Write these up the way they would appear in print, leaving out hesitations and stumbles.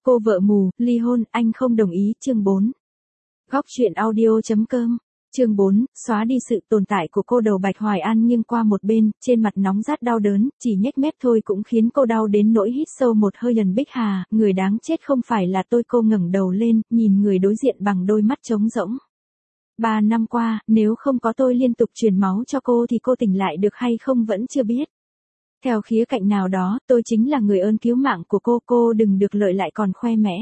Cô vợ mù, ly hôn, anh không đồng ý, chương 4. Góc truyện audio.com. Chương 4, xóa đi sự tồn tại của cô. Đầu Bạch Hoài An nghiêng qua một bên, trên mặt nóng rát đau đớn, chỉ nhếch mép thôi cũng khiến cô đau đến nỗi hít sâu một hơi. Lần Bích Hà, người đáng chết không phải là tôi. Cô ngẩng đầu lên, nhìn người đối diện bằng đôi mắt trống rỗng. 3 năm qua, nếu không có tôi liên tục truyền máu cho cô thì cô tỉnh lại được hay không vẫn chưa biết. Theo khía cạnh nào đó, tôi chính là người ơn cứu mạng của cô đừng được lợi lại còn khoe mẽ.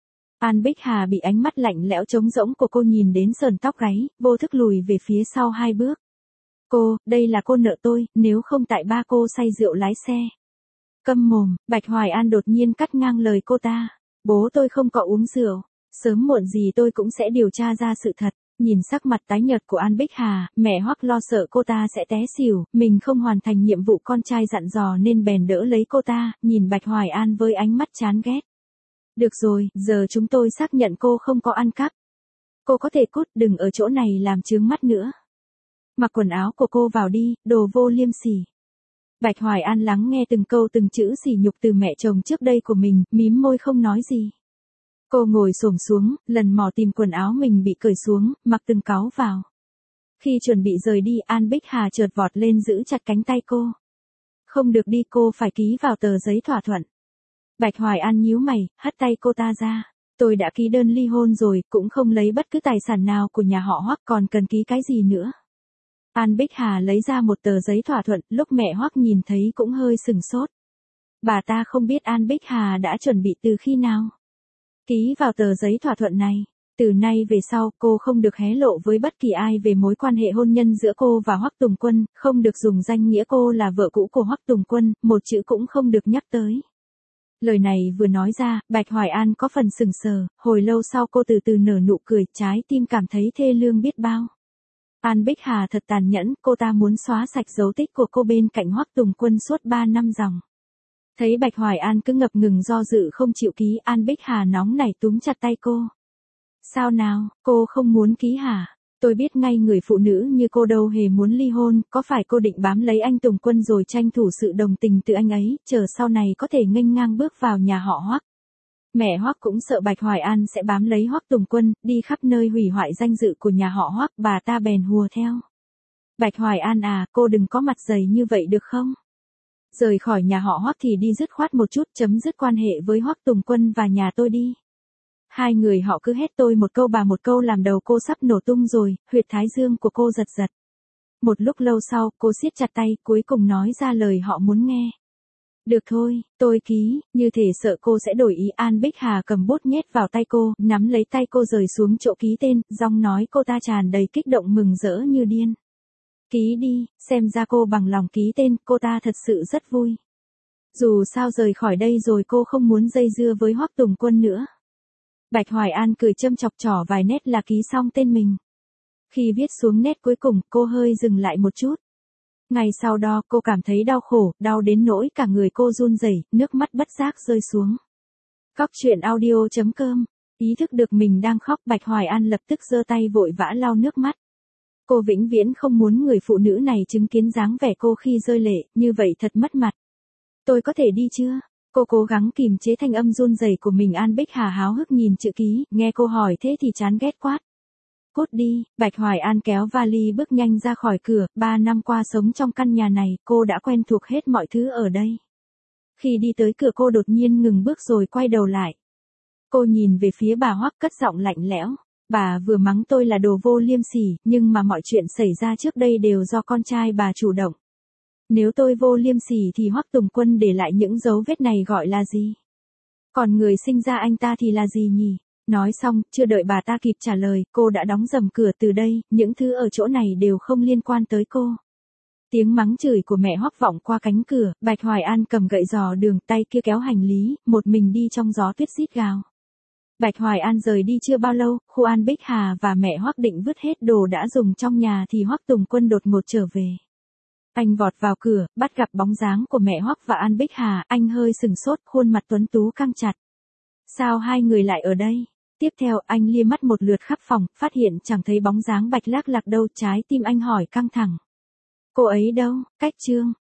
An Bích Hà bị ánh mắt lạnh lẽo trống rỗng của cô nhìn đến sờn tóc gáy, vô thức lùi về phía sau 2 bước. Cô, đây là cô nợ tôi, nếu không tại ba cô say rượu lái xe. Câm mồm, Bạch Hoài An đột nhiên cắt ngang lời cô ta. Bố tôi không có uống rượu, sớm muộn gì tôi cũng sẽ điều tra ra sự thật. Nhìn sắc mặt tái nhợt của An Bích Hà, mẹ Hoắc lo sợ cô ta sẽ té xỉu, mình không hoàn thành nhiệm vụ con trai dặn dò nên bèn đỡ lấy cô ta, nhìn Bạch Hoài An với ánh mắt chán ghét. Được rồi, giờ chúng tôi xác nhận cô không có ăn cắp. Cô có thể cút, đừng ở chỗ này làm chướng mắt nữa. Mặc quần áo của cô vào đi, đồ vô liêm sỉ. Bạch Hoài An lắng nghe từng câu từng chữ sỉ nhục từ mẹ chồng trước đây của mình, mím môi không nói gì. Cô ngồi xổm xuống, lần mò tìm quần áo mình bị cởi xuống, mặc từng cáu vào. Khi chuẩn bị rời đi, An Bích Hà chợt vọt lên giữ chặt cánh tay cô. Không được đi, cô phải ký vào tờ giấy thỏa thuận. Bạch Hoài An nhíu mày, hất tay cô ta ra. Tôi đã ký đơn ly hôn rồi, cũng không lấy bất cứ tài sản nào của nhà họ Hoắc, còn cần ký cái gì nữa. An Bích Hà lấy ra một tờ giấy thỏa thuận, lúc mẹ Hoắc nhìn thấy cũng hơi sửng sốt. Bà ta không biết An Bích Hà đã chuẩn bị từ khi nào. Ký vào tờ giấy thỏa thuận này. Từ nay về sau, cô không được hé lộ với bất kỳ ai về mối quan hệ hôn nhân giữa cô và Hoắc Tùng Quân, không được dùng danh nghĩa cô là vợ cũ của Hoắc Tùng Quân, một chữ cũng không được nhắc tới. Lời này vừa nói ra, Bạch Hoài An có phần sừng sờ, hồi lâu sau cô từ từ nở nụ cười, trái tim cảm thấy thê lương biết bao. An Bích Hà thật tàn nhẫn, cô ta muốn xóa sạch dấu tích của cô bên cạnh Hoắc Tùng Quân suốt 3 năm dòng. Thấy Bạch Hoài An cứ ngập ngừng do dự không chịu ký, An Bích Hà nóng nảy túm chặt tay cô. Sao nào, cô không muốn ký hả? Tôi biết ngay người phụ nữ như cô đâu hề muốn ly hôn, có phải cô định bám lấy anh Tùng Quân rồi tranh thủ sự đồng tình từ anh ấy, chờ sau này có thể nghênh ngang bước vào nhà họ Hoắc. Mẹ Hoắc cũng sợ Bạch Hoài An sẽ bám lấy Hoắc Tùng Quân, đi khắp nơi hủy hoại danh dự của nhà họ Hoắc, bà ta bèn hùa theo. Bạch Hoài An à, cô đừng có mặt dày như vậy được không? Rời khỏi nhà họ Hoắc thì đi dứt khoát một chút, chấm dứt quan hệ với Hoắc Tùng Quân và nhà tôi đi. Hai người họ cứ hét tôi một câu bà một câu làm đầu cô sắp nổ tung rồi, huyệt thái dương của cô giật giật. Một lúc lâu sau, cô siết chặt tay, cuối cùng nói ra lời họ muốn nghe. Được thôi, tôi ký, như thể sợ cô sẽ đổi ý. An Bích Hà cầm bút nhét vào tay cô, nắm lấy tay cô rời xuống chỗ ký tên, giọng nói cô ta tràn đầy kích động mừng rỡ như điên. Ký đi, xem ra cô bằng lòng ký tên, cô ta thật sự rất vui. Dù sao rời khỏi đây rồi cô không muốn dây dưa với Hoắc Tùng Quân nữa. Bạch Hoài An cười châm chọc trỏ vài nét là ký xong tên mình. Khi viết xuống nét cuối cùng, cô hơi dừng lại một chút. Ngày sau đó cô cảm thấy đau khổ, đau đến nỗi cả người cô run rẩy, nước mắt bất giác rơi xuống. Góc truyện audio.com. Ý thức được mình đang khóc, Bạch Hoài An lập tức giơ tay vội vã lau nước mắt. Cô vĩnh viễn không muốn người phụ nữ này chứng kiến dáng vẻ cô khi rơi lệ, như vậy thật mất mặt. Tôi có thể đi chưa? Cô cố gắng kìm chế thanh âm run rẩy của mình. An Bích Hà háo hức nhìn chữ ký, nghe cô hỏi thế thì chán ghét quát. Cút đi, Bạch Hoài An kéo vali bước nhanh ra khỏi cửa, 3 năm qua sống trong căn nhà này, cô đã quen thuộc hết mọi thứ ở đây. Khi đi tới cửa cô đột nhiên ngừng bước rồi quay đầu lại. Cô nhìn về phía bà Hoắc cất giọng lạnh lẽo. Bà vừa mắng tôi là đồ vô liêm sỉ, nhưng mà mọi chuyện xảy ra trước đây đều do con trai bà chủ động. Nếu tôi vô liêm sỉ thì Hoắc Tùng Quân để lại những dấu vết này gọi là gì? Còn người sinh ra anh ta thì là gì nhỉ? Nói xong, chưa đợi bà ta kịp trả lời, cô đã đóng rầm cửa. Từ đây, những thứ ở chỗ này đều không liên quan tới cô. Tiếng mắng chửi của mẹ Hoắc vọng qua cánh cửa, Bạch Hoài An cầm gậy dò đường, tay kia kéo hành lý, một mình đi trong gió tuyết rít gào. Bạch Hoài An rời đi chưa bao lâu, khu An Bích Hà và mẹ Hoắc định vứt hết đồ đã dùng trong nhà thì Hoắc Tùng Quân đột ngột trở về. Anh vọt vào cửa, bắt gặp bóng dáng của mẹ Hoắc và An Bích Hà, anh hơi sừng sốt, khuôn mặt tuấn tú căng chặt. Sao hai người lại ở đây? Tiếp theo, anh lia mắt một lượt khắp phòng, phát hiện chẳng thấy bóng dáng Bạch Lạc Lạc đâu, trái tim anh hỏi căng thẳng. Cô ấy đâu? Cách Trương.